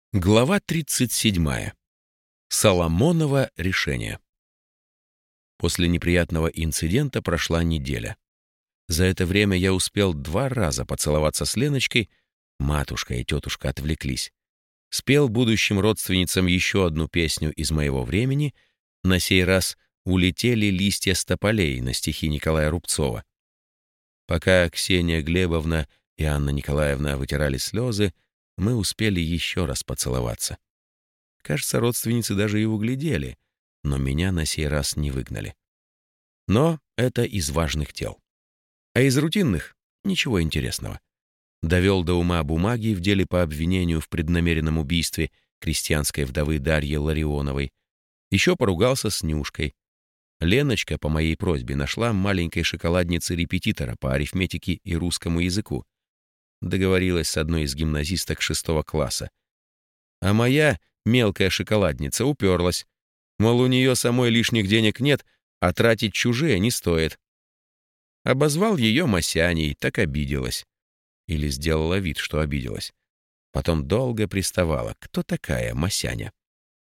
Глава 37. Соломоново решение. После неприятного инцидента прошла неделя. За это время я успел 2 раза поцеловаться с Леночкой, матушка и тетушка отвлеклись. Спел будущим родственницам еще одну песню из моего времени, на сей раз «Улетели листья с тополей» на стихи Николая Рубцова. Пока Ксения Глебовна и Анна Николаевна вытирали слезы, мы успели еще раз поцеловаться. Кажется, родственницы даже и углядели, но меня на сей раз не выгнали. Но это из важных дел. А из рутинных — ничего интересного. Довел до ума бумаги в деле по обвинению в преднамеренном убийстве крестьянской вдовы Дарьи Ларионовой. Еще поругался с Нюшкой. Леночка по моей просьбе нашла маленькой шоколаднице репетитора по арифметике и русскому языку. Договорилась с одной из гимназисток 6 класса. А моя мелкая шоколадница уперлась. Мол, у нее самой лишних денег нет, а тратить чужие не стоит. Обозвал ее Масяней, так обиделась. Или сделала вид, что обиделась. Потом долго приставала. Кто такая Масяня?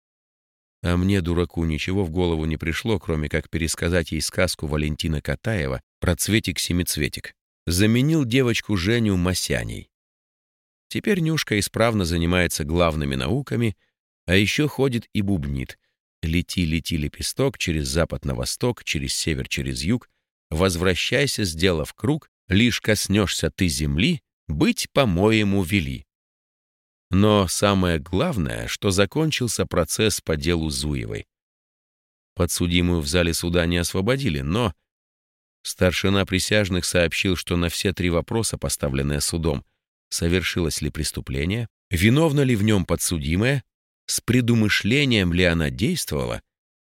А мне, дураку, ничего в голову не пришло, кроме как пересказать ей сказку Валентина Катаева про цветик-семицветик. Заменил девочку Женю Масяней. Теперь Нюшка исправно занимается главными науками, а еще ходит и бубнит. Лети, лети, лепесток, через запад на восток, через север, через юг. Возвращайся, сделав круг, лишь коснешься ты земли, быть, по-моему, вели. Но самое главное, что закончился процесс по делу Зуевой. Подсудимую в зале суда не освободили, но старшина присяжных сообщил, что на все 3 вопроса, поставленные судом, совершилось ли преступление, виновна ли в нем подсудимая, с предумышлением ли она действовала,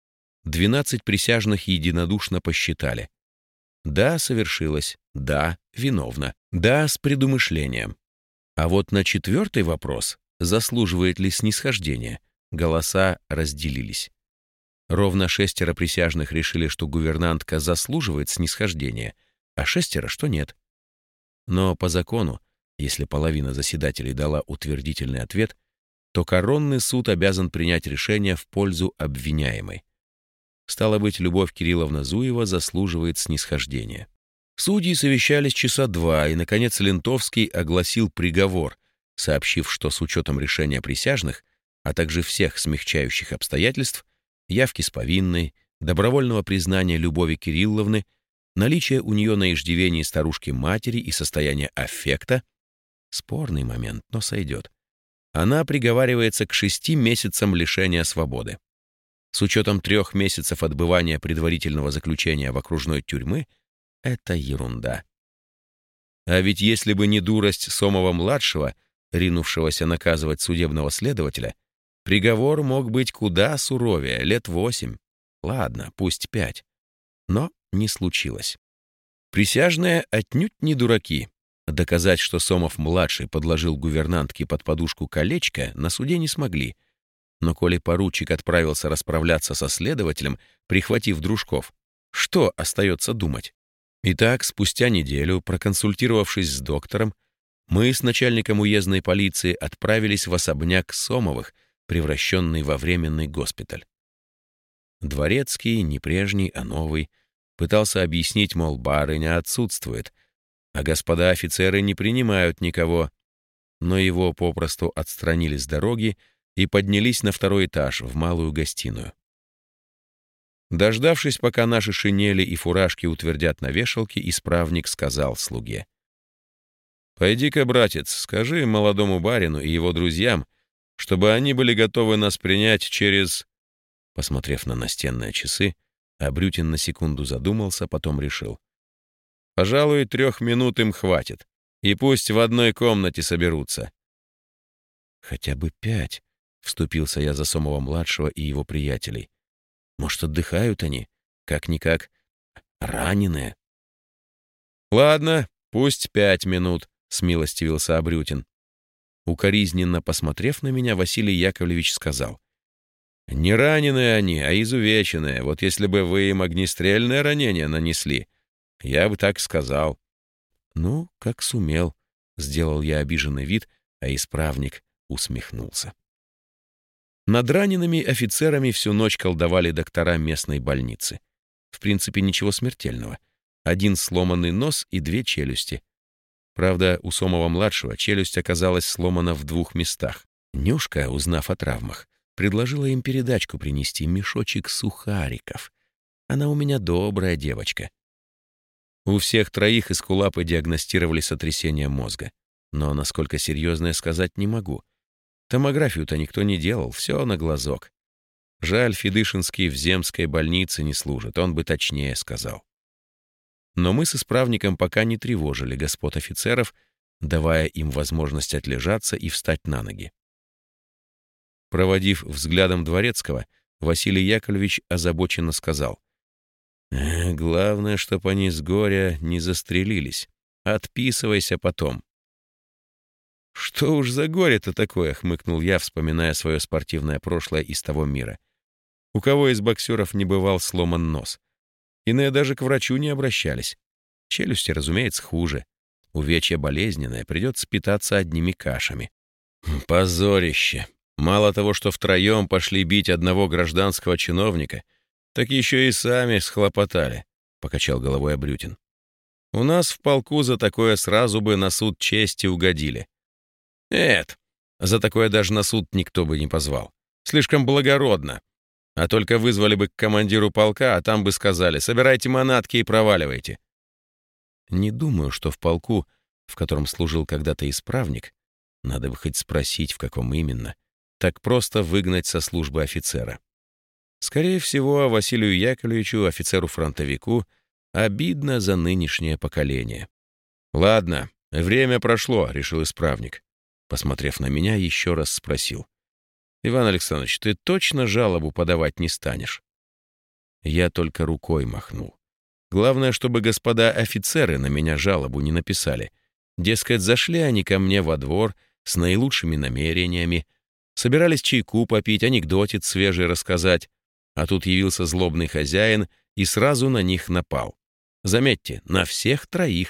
12 присяжных единодушно посчитали. Да, совершилось, да, виновна, да, с предумышлением. А вот на 4-й вопрос, заслуживает ли снисхождения, голоса разделились. Ровно 6 присяжных решили, что гувернантка заслуживает снисхождения, а 6, что нет. Но по закону, если половина заседателей дала утвердительный ответ, то коронный суд обязан принять решение в пользу обвиняемой. Стало быть, Любовь Кирилловна Зуева заслуживает снисхождения. Судьи совещались часа 2, и, наконец, Лентовский огласил приговор, сообщив, что с учетом решения присяжных, а также всех смягчающих обстоятельств, явки с повинной, добровольного признания Любови Кирилловны, наличие у нее на иждивении старушки-матери и состояние аффекта — спорный момент, но сойдет. Она приговаривается к 6 месяцам лишения свободы. С учетом 3 месяцев отбывания предварительного заключения в окружной тюрьмы — это ерунда. А ведь если бы не дурость Сомова-младшего, ринувшегося наказывать судебного следователя, приговор мог быть куда суровее, лет 8. Ладно, пусть 5. Но не случилось. Присяжные отнюдь не дураки. Доказать, что Сомов-младший подложил гувернантке под подушку колечко, на суде не смогли. Но коли поручик отправился расправляться со следователем, прихватив дружков, что остается думать? Итак, спустя неделю, проконсультировавшись с доктором, мы с начальником уездной полиции отправились в особняк Сомовых, превращенный во временный госпиталь. Дворецкий, не прежний, а новый, пытался объяснить, мол, барыня отсутствует, а господа офицеры не принимают никого, но его попросту отстранили с дороги и поднялись на 2-й этаж, в малую гостиную. Дождавшись, пока наши шинели и фуражки утвердят на вешалке, исправник сказал слуге: «Пойди-ка, братец, скажи молодому барину и его друзьям, чтобы они были готовы нас принять через...» Посмотрев на настенные часы, Абрютин на секунду задумался, потом решил: «Пожалуй, 3 минут им хватит, и пусть в одной комнате соберутся». «Хотя бы 5», — вступился я за Сомова-младшего и его приятелей. «Может, отдыхают они? Как-никак раненые». «Ладно, пусть 5 минут», — смилостивился Абрютин. Укоризненно посмотрев на меня, Василий Яковлевич сказал: «Не раненые они, а изувеченные. Вот если бы вы им огнестрельное ранение нанесли, я бы так сказал». «Ну, как сумел», — сделал я обиженный вид, а исправник усмехнулся. Над ранеными офицерами всю ночь колдовали доктора местной больницы. В принципе, ничего смертельного. Один сломанный нос и 2 челюсти. Правда, у Сомова-младшего челюсть оказалась сломана в 2 местах. Нюшка, узнав о травмах, предложила им передачку принести, мешочек сухариков. Она у меня добрая девочка. У всех 3 эскулапы диагностировали сотрясение мозга. Но насколько серьезное, сказать не могу. Томографию-то никто не делал, все на глазок. Жаль, Федышинский в земской больнице не служит, он бы точнее сказал. Но мы с исправником пока не тревожили господ офицеров, давая им возможность отлежаться и встать на ноги. Проводив взглядом Дворецкого, Василий Яковлевич озабоченно сказал: «Главное, чтоб они с горя не застрелились. Отписывайся потом». «Что уж за горе-то такое?» — хмыкнул я, вспоминая свое спортивное прошлое из того мира. У кого из боксеров не бывал сломан нос? Иные даже к врачу не обращались. Челюсти, разумеется, хуже. Увечье болезненное, придется питаться одними кашами. Позорище. Мало того, что втроем пошли бить одного гражданского чиновника, так еще и сами схлопотали, — покачал головой Абрютин. У нас в полку за такое сразу бы на суд чести угодили. Нет, за такое даже на суд никто бы не позвал. Слишком благородно. А только вызвали бы к командиру полка, а там бы сказали: собирайте манатки и проваливайте. Не думаю, что в полку, в котором служил когда-то исправник, надо бы хоть спросить, в каком именно, так просто выгнать со службы офицера. Скорее всего, Василию Яковлевичу, офицеру-фронтовику, обидно за нынешнее поколение. «Ладно, время прошло», — решил исправник. Посмотрев на меня, еще раз спросил: «Иван Александрович, ты точно жалобу подавать не станешь?» Я только рукой махнул. Главное, чтобы господа офицеры на меня жалобу не написали. Дескать, зашли они ко мне во двор с наилучшими намерениями, собирались чайку попить, анекдотец свежий рассказать, а тут явился злобный хозяин и сразу на них напал. Заметьте, на всех 3.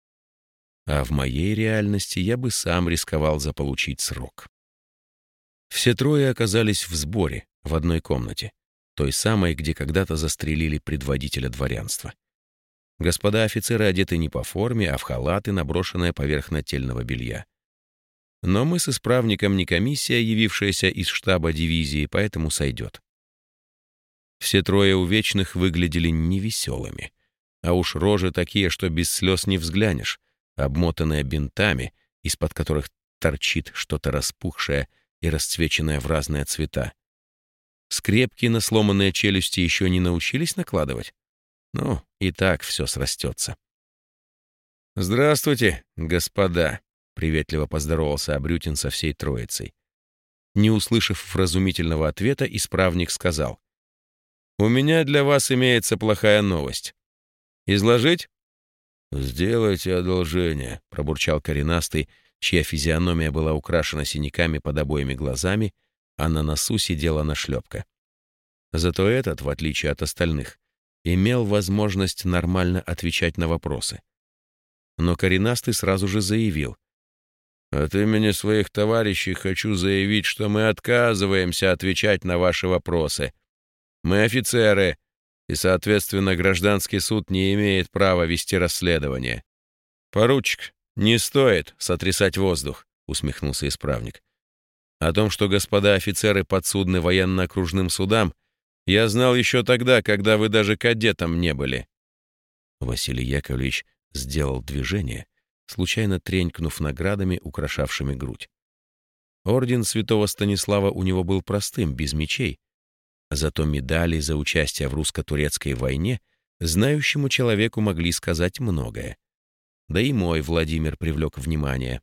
А в моей реальности я бы сам рисковал заполучить срок. Все 3 оказались в сборе, в одной комнате, той самой, где когда-то застрелили предводителя дворянства. Господа офицеры одеты не по форме, а в халаты, наброшенные поверх нательного белья. Но мы с исправником не комиссия, явившаяся из штаба дивизии, поэтому сойдет. Все 3 увечных выглядели невеселыми, а уж рожи такие, что без слез не взглянешь, обмотанные бинтами, из-под которых торчит что-то распухшее и расцвеченное в разные цвета. Скрепки на сломанные челюсти еще не научились накладывать? Ну, и так все срастется. «Здравствуйте, господа», — приветливо поздоровался Абрютин со всей троицей. Не услышав вразумительного ответа, исправник сказал: «У меня для вас имеется плохая новость. Изложить?» «Сделайте одолжение», — пробурчал коренастый, чья физиономия была украшена синяками под обоими глазами, а на носу сидела нашлепка. Зато этот, в отличие от остальных, имел возможность нормально отвечать на вопросы. Но коренастый сразу же заявил: «От имени своих товарищей хочу заявить, что мы отказываемся отвечать на ваши вопросы. Мы офицеры, и, соответственно, гражданский суд не имеет права вести расследование». «Поручик, не стоит сотрясать воздух», — усмехнулся исправник. «О том, что господа офицеры подсудны военно-окружным судам, я знал еще тогда, когда вы даже кадетом не были». Василий Яковлевич сделал движение, случайно тренькнув наградами, украшавшими грудь. Орден святого Станислава у него был простым, без мечей, зато медали за участие в русско-турецкой войне знающему человеку могли сказать многое. Да и мой Владимир привлек внимание.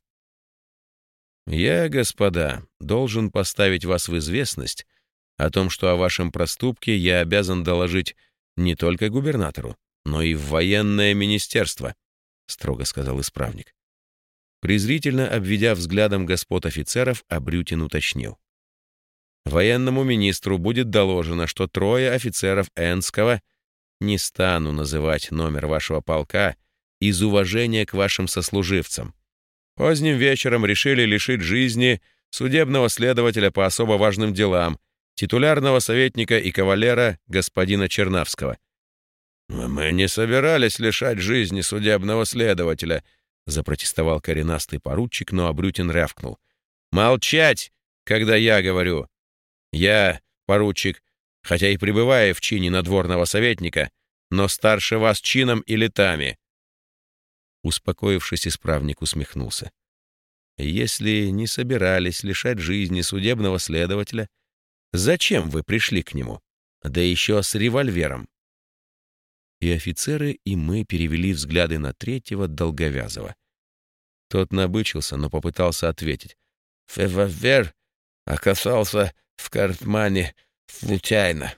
«Я, господа, должен поставить вас в известность о том, что о вашем проступке я обязан доложить не только губернатору, но и в военное министерство», — строго сказал исправник. Презрительно обведя взглядом господ офицеров, Абрютин уточнил: «Военному министру будет доложено, что 3 офицеров Энского, не стану называть номер вашего полка, из уважения к вашим сослуживцам, поздним вечером решили лишить жизни судебного следователя по особо важным делам титулярного советника и кавалера господина Чернавского». «Мы не собирались лишать жизни судебного следователя», — запротестовал коренастый поручик, но Абрютин рявкнул. «Молчать, когда я говорю. Я, поручик, хотя и пребываю в чине надворного советника, но старше вас чином и летами». Успокоившись, исправник усмехнулся. «Если не собирались лишать жизни судебного следователя, зачем вы пришли к нему? Да еще с револьвером». И офицеры, и мы перевели взгляды на третьего, долговязого. Тот набычился, но попытался ответить. «Револьвер оказался в кармане случайно».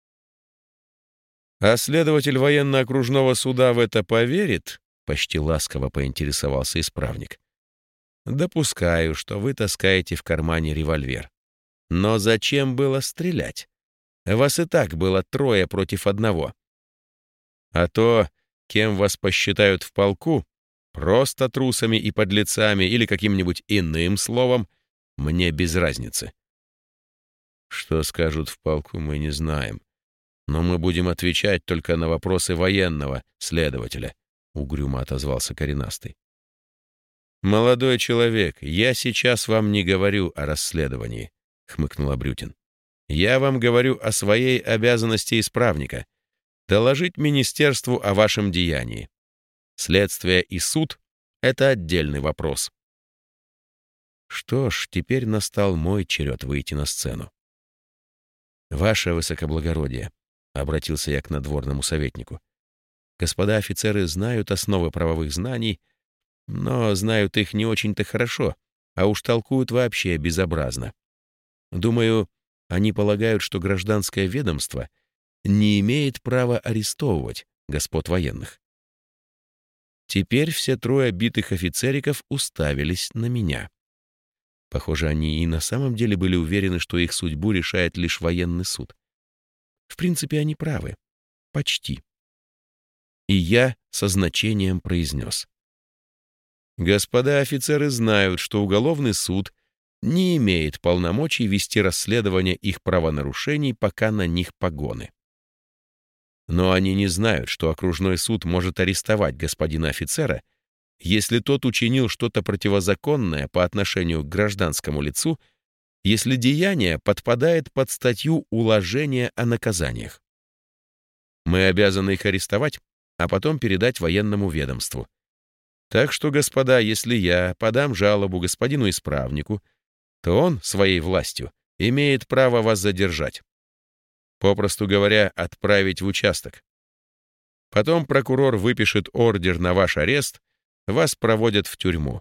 «А следователь военно-окружного суда в это поверит?» — почти ласково поинтересовался исправник. «Допускаю, что вы таскаете в кармане револьвер. Но зачем было стрелять? Вас и так было 3 против 1. А то, кем вас посчитают в полку, просто трусами и подлецами или каким-нибудь иным словом, мне без разницы». «Что скажут в полку, мы не знаем. Но мы будем отвечать только на вопросы военного следователя», — угрюмо отозвался коренастый. «Молодой человек, я сейчас вам не говорю о расследовании», — хмыкнул Абрютин. «Я вам говорю о своей обязанности исправника — доложить министерству о вашем деянии. Следствие и суд — это отдельный вопрос». Что ж, теперь настал мой черед выйти на сцену. «Ваше высокоблагородие», — обратился я к надворному советнику, «господа офицеры знают основы правовых знаний, но знают их не очень-то хорошо, а уж толкуют вообще безобразно. Думаю, они полагают, что гражданское ведомство не имеет права арестовывать господ военных». Теперь все 3 битых офицериков уставились на меня. Похоже, они и на самом деле были уверены, что их судьбу решает лишь военный суд. В принципе, они правы. Почти. И я со значением произнес: «Господа офицеры знают, что уголовный суд не имеет полномочий вести расследование их правонарушений, пока на них погоны. Но они не знают, что окружной суд может арестовать господина офицера, если тот учинил что-то противозаконное по отношению к гражданскому лицу, если деяние подпадает под статью уложения о наказаниях. Мы обязаны их арестовать, а потом передать военному ведомству. Так что, господа, если я подам жалобу господину исправнику, то он своей властью имеет право вас задержать. Попросту говоря, отправить в участок. Потом прокурор выпишет ордер на ваш арест, вас проводят в тюрьму.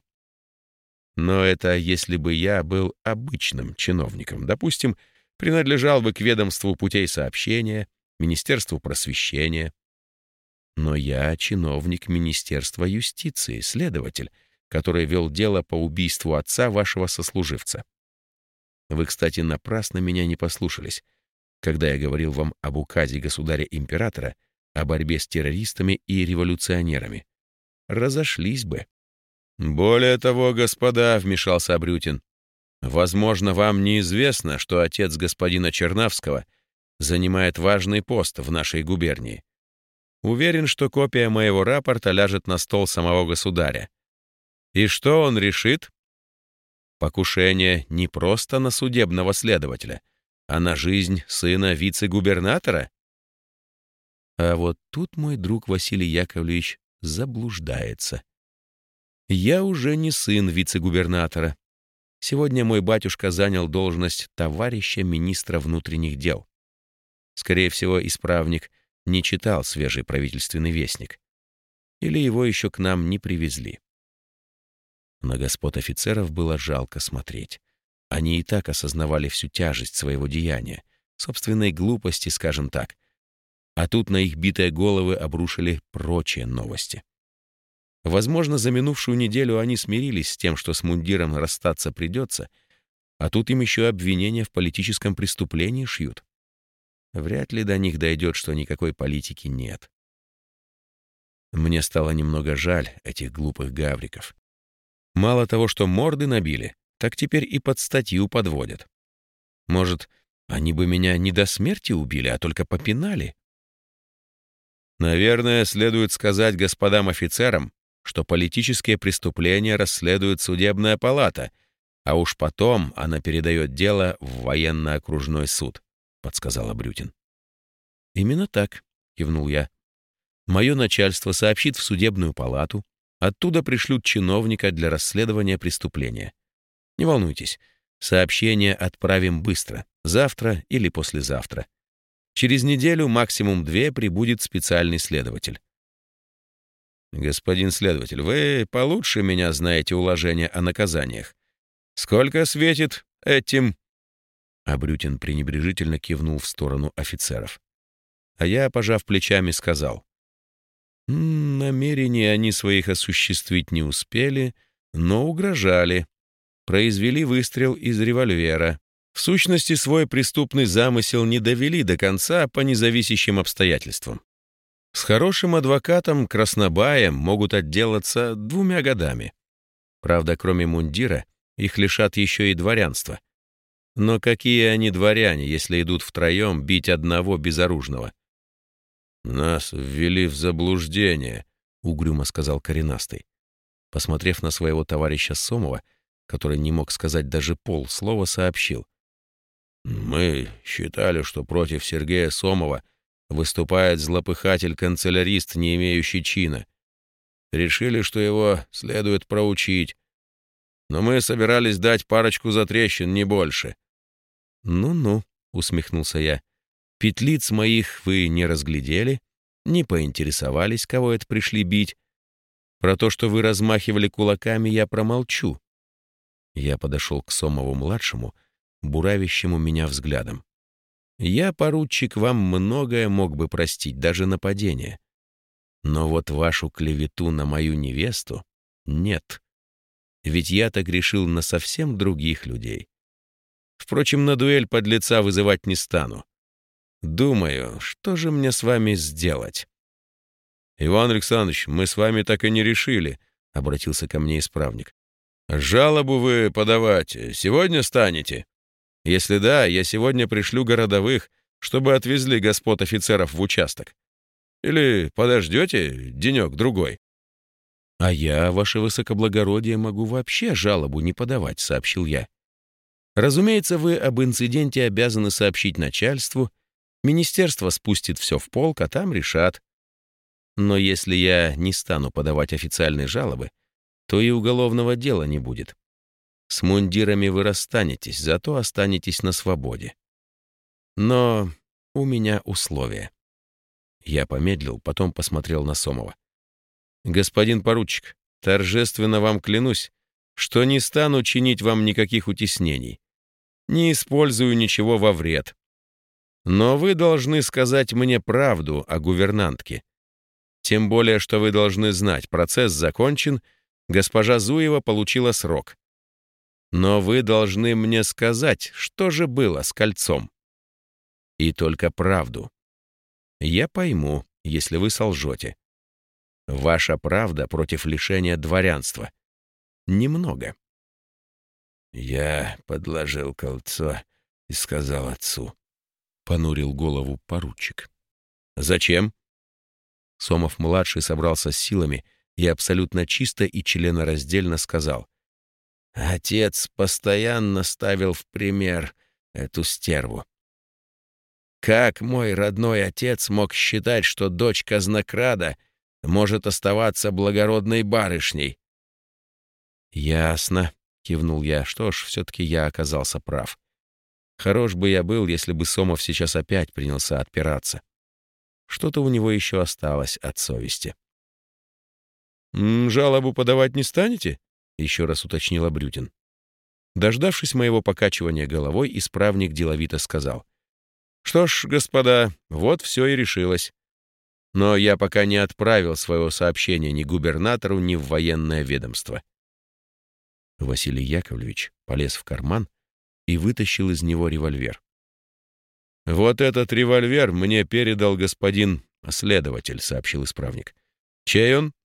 Но это если бы я был обычным чиновником, допустим, принадлежал бы к ведомству путей сообщения, Министерству просвещения. Но я чиновник Министерства юстиции, следователь, который вел дело по убийству отца вашего сослуживца. Вы, кстати, напрасно меня не послушались, когда я говорил вам об указе государя-императора о борьбе с террористами и революционерами. Разошлись бы. «Более того, господа», — вмешался Абрютин, «возможно, вам неизвестно, что отец господина Чернавского занимает важный пост в нашей губернии. Уверен, что копия моего рапорта ляжет на стол самого государя. И что он решит? Покушение не просто на судебного следователя, а на жизнь сына вице-губернатора?» А вот тут мой друг Василий Яковлевич заблуждается. Я уже не сын вице-губернатора. Сегодня мой батюшка занял должность товарища министра внутренних дел. Скорее всего, исправник не читал свежий правительственный вестник. Или его еще к нам не привезли. На господ офицеров было жалко смотреть. Они и так осознавали всю тяжесть своего деяния, собственной глупости, скажем так. А тут на их битые головы обрушили прочие новости. Возможно, за минувшую неделю они смирились с тем, что с мундиром расстаться придется, а тут им еще обвинения в политическом преступлении шьют. Вряд ли до них дойдет, что никакой политики нет. Мне стало немного жаль этих глупых гавриков. Мало того, что морды набили, так теперь и под статью подводят. Может, Они бы меня не до смерти убили, а только попинали. Наверное, следует сказать господам офицерам, что политические преступления расследует судебная палата, а уж потом она передает дело в военно-окружной суд, подсказала Брютин. Именно так, кивнул я. Мое начальство сообщит в судебную палату, оттуда пришлют чиновника для расследования преступления. Не волнуйтесь, сообщение отправим быстро, завтра или послезавтра. Через неделю, максимум 2, прибудет специальный следователь. Господин следователь, вы получше меня знаете уложение о наказаниях. Сколько светит этим? Брютин пренебрежительно кивнул в сторону офицеров. А я, пожав плечами, сказал: намерений они своих осуществить не успели, но угрожали. Произвели выстрел из револьвера. В сущности, свой преступный замысел не довели до конца по независящим обстоятельствам. С хорошим адвокатом Краснобаем могут отделаться 2 годами. Правда, кроме мундира, их лишат еще и дворянства. Но какие они дворяне, если идут втроем бить одного безоружного? «Нас ввели в заблуждение», — угрюмо сказал коренастый. Посмотрев на своего товарища Сомова, который не мог сказать даже полслова, сообщил: «Мы считали, что против Сергея Сомова выступает злопыхатель-канцелярист, не имеющий чина. Решили, что его следует проучить. Но мы собирались дать парочку затрещин, не больше». «Ну-ну», — усмехнулся я, — «петлиц моих вы не разглядели, не поинтересовались, кого это пришли бить. Про то, что вы размахивали кулаками, я промолчу». Я подошел к Сомову-младшему, буравящему меня взглядом. «Я, поручик, вам многое мог бы простить, даже нападение. Но вот вашу клевету на мою невесту нет. Ведь я-то грешил на совсем других людей. Впрочем, на дуэль подлеца вызывать не стану. Думаю, что же мне с вами сделать?» «Иван Александрович, мы с вами так и не решили», — обратился ко мне исправник. «Жалобу вы подавать сегодня станете? Если да, я сегодня пришлю городовых, чтобы отвезли господ офицеров в участок. Или подождете денек-другой?» «А я, ваше высокоблагородие, могу вообще жалобу не подавать», — сообщил я. «Разумеется, вы об инциденте обязаны сообщить начальству, министерство спустит все в полк, а там решат. Но если я не стану подавать официальные жалобы, то и уголовного дела не будет. С мундирами вы расстанетесь, зато останетесь на свободе. Но у меня условия». Я помедлил, потом посмотрел на Сомова. «Господин поручик, торжественно вам клянусь, что не стану чинить вам никаких утеснений. Не использую ничего во вред. Но вы должны сказать мне правду о гувернантке. Тем более, что вы должны знать, процесс закончен, госпожа Зуева получила срок. Но вы должны мне сказать, что же было с кольцом. И только правду. Я пойму, если вы солжете. Ваша правда против лишения дворянства. Немного». «Я подложил кольцо и сказал отцу», — понурил голову поручик. «Зачем?» Сомов-младший собрался с силами и абсолютно чисто и членораздельно сказал: «Отец постоянно ставил в пример эту стерву. Как мой родной отец мог считать, что дочь казнокрада может оставаться благородной барышней?» «Ясно», — кивнул я. «Что ж, все-таки я оказался прав. Хорош бы я был, если бы Сомов сейчас опять принялся отпираться. Что-то у него еще осталось от совести». «Жалобу подавать не станете?» — еще раз уточнила Брютин. Дождавшись моего покачивания головой, исправник деловито сказал: «Что ж, господа, вот все и решилось. Но я пока не отправил своего сообщения ни губернатору, ни в военное ведомство». Василий Яковлевич полез в карман и вытащил из него револьвер. «Вот этот револьвер мне передал господин следователь», — сообщил исправник. «Чей он?»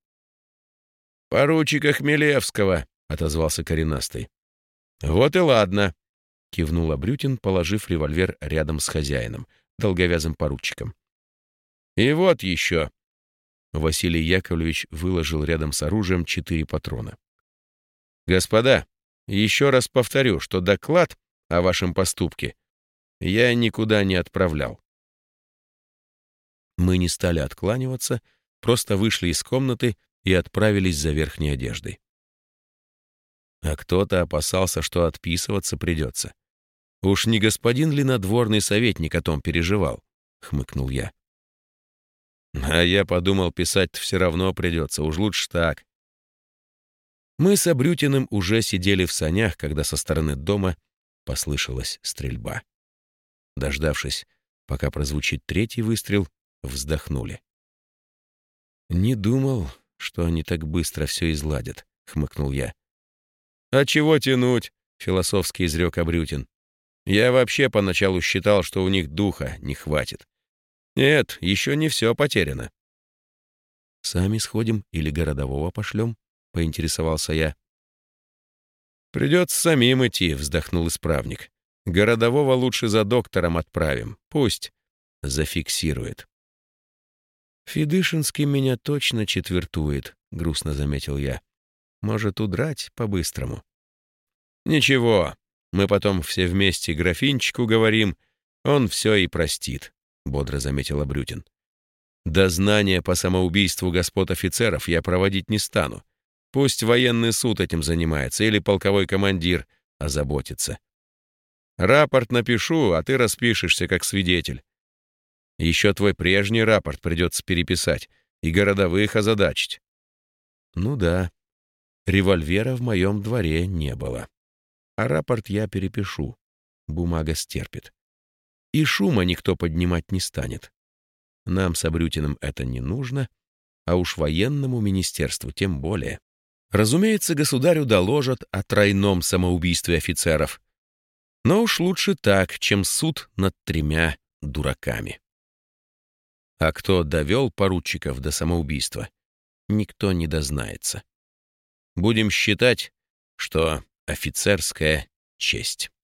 «Поручика Хмелевского», — отозвался коренастый. «Вот и ладно. — кивнул Абрютин, положив револьвер рядом с хозяином, долговязым поручиком. «И вот еще!» Василий Яковлевич выложил рядом с оружием 4 патрона. «Господа, еще раз повторю, что доклад о вашем поступке я никуда не отправлял». Мы не стали откланиваться, просто вышли из комнаты и отправились за верхней одеждой. А кто-то опасался, что отписываться придется. «Уж не господин ли надворный советник о том переживал?» — хмыкнул я. «А я подумал, писать-то все равно придется, уж лучше так». Мы с Абрютиным уже сидели в санях, когда со стороны дома послышалась стрельба. Дождавшись, пока прозвучит 3-й выстрел, вздохнули. «Не думал, что они так быстро все изладят», — хмыкнул я. «А чего тянуть?» — философски изрек Абрютин. «Я вообще поначалу считал, что у них духа не хватит. Нет, еще не все потеряно». «Сами сходим или городового пошлем?» — поинтересовался я. «Придется самим идти», — вздохнул исправник. «Городового лучше за доктором отправим. Пусть зафиксирует». «Федышинский меня точно четвертует», — грустно заметил я. «Может, удрать по-быстрому?» «Ничего, мы потом все вместе графинчику говорим, он все и простит», — бодро заметил Абрютин. «Дознание по самоубийству господ офицеров я проводить не стану. Пусть военный суд этим занимается или полковой командир озаботится. Рапорт напишу, а ты распишешься как свидетель. Еще твой прежний рапорт придется переписать и городовых озадачить». «Ну да, револьвера в моем дворе не было. А рапорт я перепишу. Бумага стерпит. И шума никто поднимать не станет. Нам с Абрютиным это не нужно, а уж военному министерству тем более. Разумеется, государю доложат о тройном самоубийстве офицеров. Но уж лучше так, чем суд над 3 дураками. А кто довел поручиков до самоубийства, никто не дознается. Будем считать, что офицерская честь.